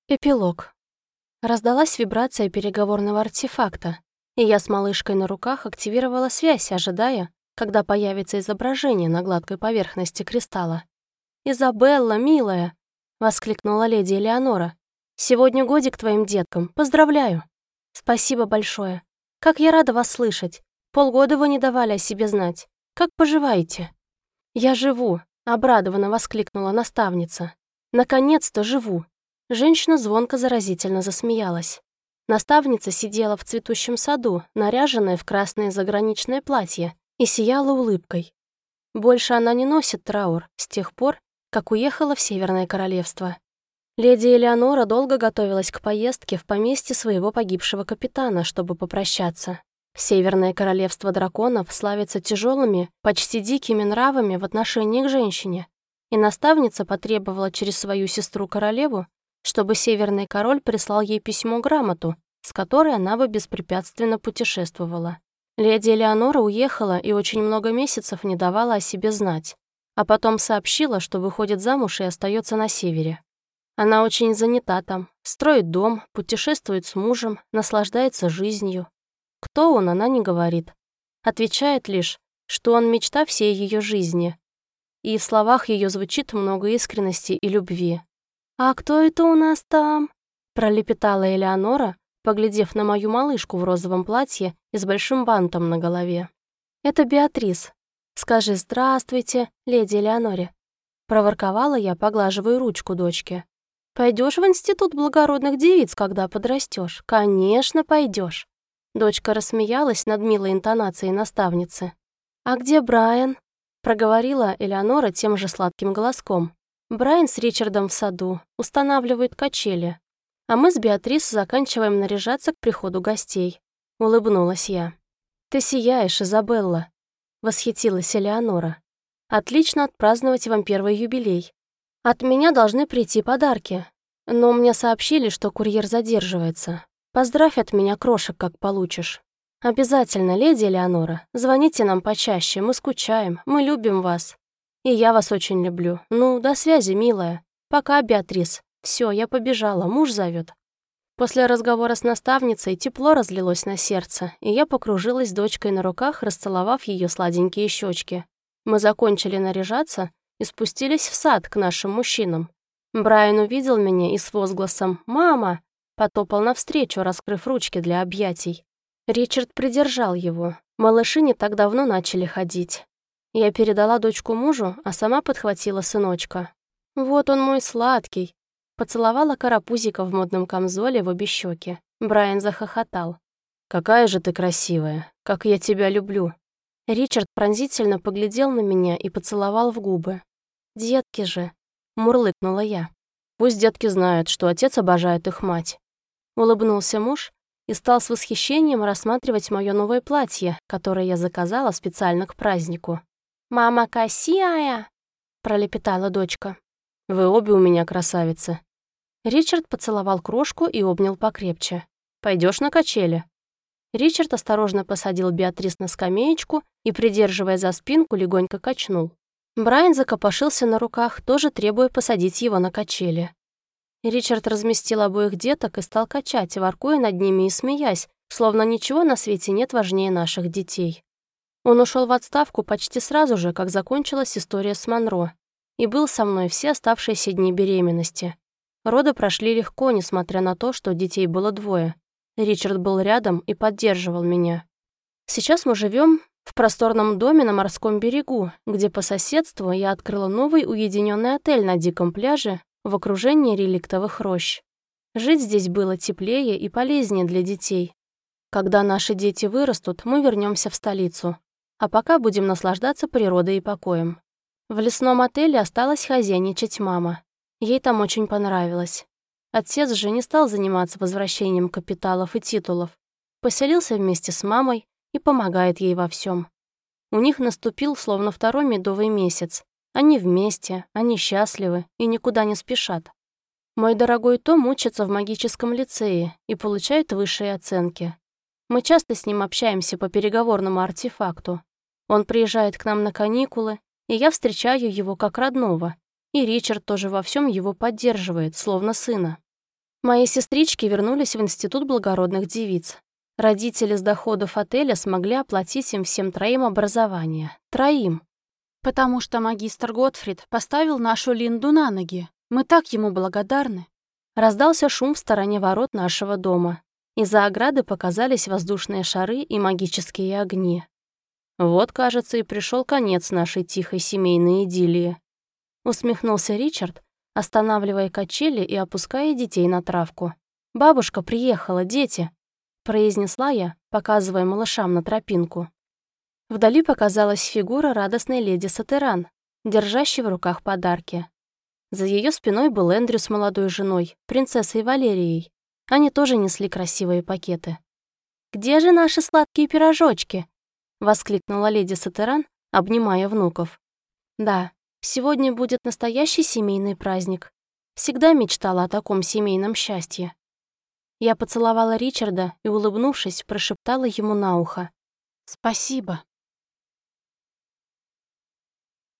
Эпилог. Раздалась вибрация переговорного артефакта, и я с малышкой на руках активировала связь, ожидая, когда появится изображение на гладкой поверхности кристалла. «Изабелла, милая!» — воскликнула леди Элеонора. «Сегодня годик твоим деткам. Поздравляю!» «Спасибо большое. Как я рада вас слышать. Полгода вы не давали о себе знать. Как поживаете?» «Я живу!» — обрадованно воскликнула наставница. «Наконец-то живу!» Женщина звонко заразительно засмеялась. Наставница сидела в цветущем саду, наряженная в красное заграничное платье, и сияла улыбкой. Больше она не носит траур с тех пор, как уехала в Северное Королевство. Леди Элеонора долго готовилась к поездке в поместье своего погибшего капитана, чтобы попрощаться. Северное Королевство драконов славится тяжелыми, почти дикими нравами в отношении к женщине, и наставница потребовала через свою сестру-королеву, чтобы Северный Король прислал ей письмо-грамоту, с которой она бы беспрепятственно путешествовала. Леди Элеонора уехала и очень много месяцев не давала о себе знать, а потом сообщила, что выходит замуж и остается на севере. Она очень занята там, строит дом, путешествует с мужем, наслаждается жизнью. Кто он, она не говорит. Отвечает лишь, что он мечта всей ее жизни. И в словах ее звучит много искренности и любви. «А кто это у нас там?» — пролепетала Элеонора, поглядев на мою малышку в розовом платье и с большим бантом на голове. «Это Беатрис. Скажи «здравствуйте», леди Элеоноре», — проворковала я, поглаживая ручку дочки. «Пойдешь в институт благородных девиц, когда подрастешь? Конечно, пойдешь». Дочка рассмеялась над милой интонацией наставницы. «А где Брайан?» — проговорила Элеонора тем же сладким голоском. Брайан с Ричардом в саду, устанавливают качели, а мы с Беатрис заканчиваем наряжаться к приходу гостей. Улыбнулась я. «Ты сияешь, Изабелла», — восхитилась Элеонора. «Отлично отпраздновать вам первый юбилей. От меня должны прийти подарки, но мне сообщили, что курьер задерживается. Поздравь от меня крошек, как получишь. Обязательно, леди Элеонора, звоните нам почаще, мы скучаем, мы любим вас. И я вас очень люблю. Ну, до связи, милая. Пока, Беатрис. Все, я побежала, муж зовет». После разговора с наставницей тепло разлилось на сердце, и я покружилась с дочкой на руках, расцеловав ее сладенькие щечки. Мы закончили наряжаться и спустились в сад к нашим мужчинам. Брайан увидел меня и с возгласом «Мама!» потопал навстречу, раскрыв ручки для объятий. Ричард придержал его. Малыши не так давно начали ходить. Я передала дочку мужу, а сама подхватила сыночка. «Вот он мой сладкий!» Поцеловала карапузика в модном камзоле в обе щеки. Брайан захохотал. «Какая же ты красивая! Как я тебя люблю!» Ричард пронзительно поглядел на меня и поцеловал в губы. «Детки же!» — мурлыкнула я. «Пусть детки знают, что отец обожает их мать!» Улыбнулся муж и стал с восхищением рассматривать мое новое платье, которое я заказала специально к празднику. «Мама красивая!» — пролепетала дочка. «Вы обе у меня красавицы». Ричард поцеловал крошку и обнял покрепче. «Пойдешь на качели?» Ричард осторожно посадил Беатрис на скамеечку и, придерживая за спинку, легонько качнул. Брайан закопошился на руках, тоже требуя посадить его на качели. Ричард разместил обоих деток и стал качать, воркуя над ними и смеясь, словно ничего на свете нет важнее наших детей. Он ушел в отставку почти сразу же, как закончилась история с Монро, и был со мной все оставшиеся дни беременности. Роды прошли легко, несмотря на то, что детей было двое. Ричард был рядом и поддерживал меня. Сейчас мы живем в просторном доме на морском берегу, где по соседству я открыла новый уединенный отель на диком пляже в окружении реликтовых рощ. Жить здесь было теплее и полезнее для детей. Когда наши дети вырастут, мы вернемся в столицу. А пока будем наслаждаться природой и покоем. В лесном отеле осталась хозяйничать мама. Ей там очень понравилось. Отец же не стал заниматься возвращением капиталов и титулов. Поселился вместе с мамой и помогает ей во всем. У них наступил словно второй медовый месяц. Они вместе, они счастливы и никуда не спешат. Мой дорогой Том учится в магическом лицее и получает высшие оценки. Мы часто с ним общаемся по переговорному артефакту. Он приезжает к нам на каникулы, и я встречаю его как родного, и Ричард тоже во всем его поддерживает, словно сына. Мои сестрички вернулись в Институт благородных девиц. Родители с доходов отеля смогли оплатить им всем троим образование. Троим. Потому что магистр Готфрид поставил нашу Линду на ноги. Мы так ему благодарны. Раздался шум в стороне ворот нашего дома. Из-за ограды показались воздушные шары и магические огни. Вот, кажется, и пришел конец нашей тихой семейной идиллии. Усмехнулся Ричард, останавливая качели и опуская детей на травку. «Бабушка приехала, дети!» произнесла я, показывая малышам на тропинку. Вдали показалась фигура радостной леди Сатеран, держащей в руках подарки. За ее спиной был Эндрю с молодой женой, принцессой Валерией. Они тоже несли красивые пакеты. «Где же наши сладкие пирожочки?» — воскликнула леди Сатеран, обнимая внуков. «Да, сегодня будет настоящий семейный праздник. Всегда мечтала о таком семейном счастье». Я поцеловала Ричарда и, улыбнувшись, прошептала ему на ухо: «Спасибо».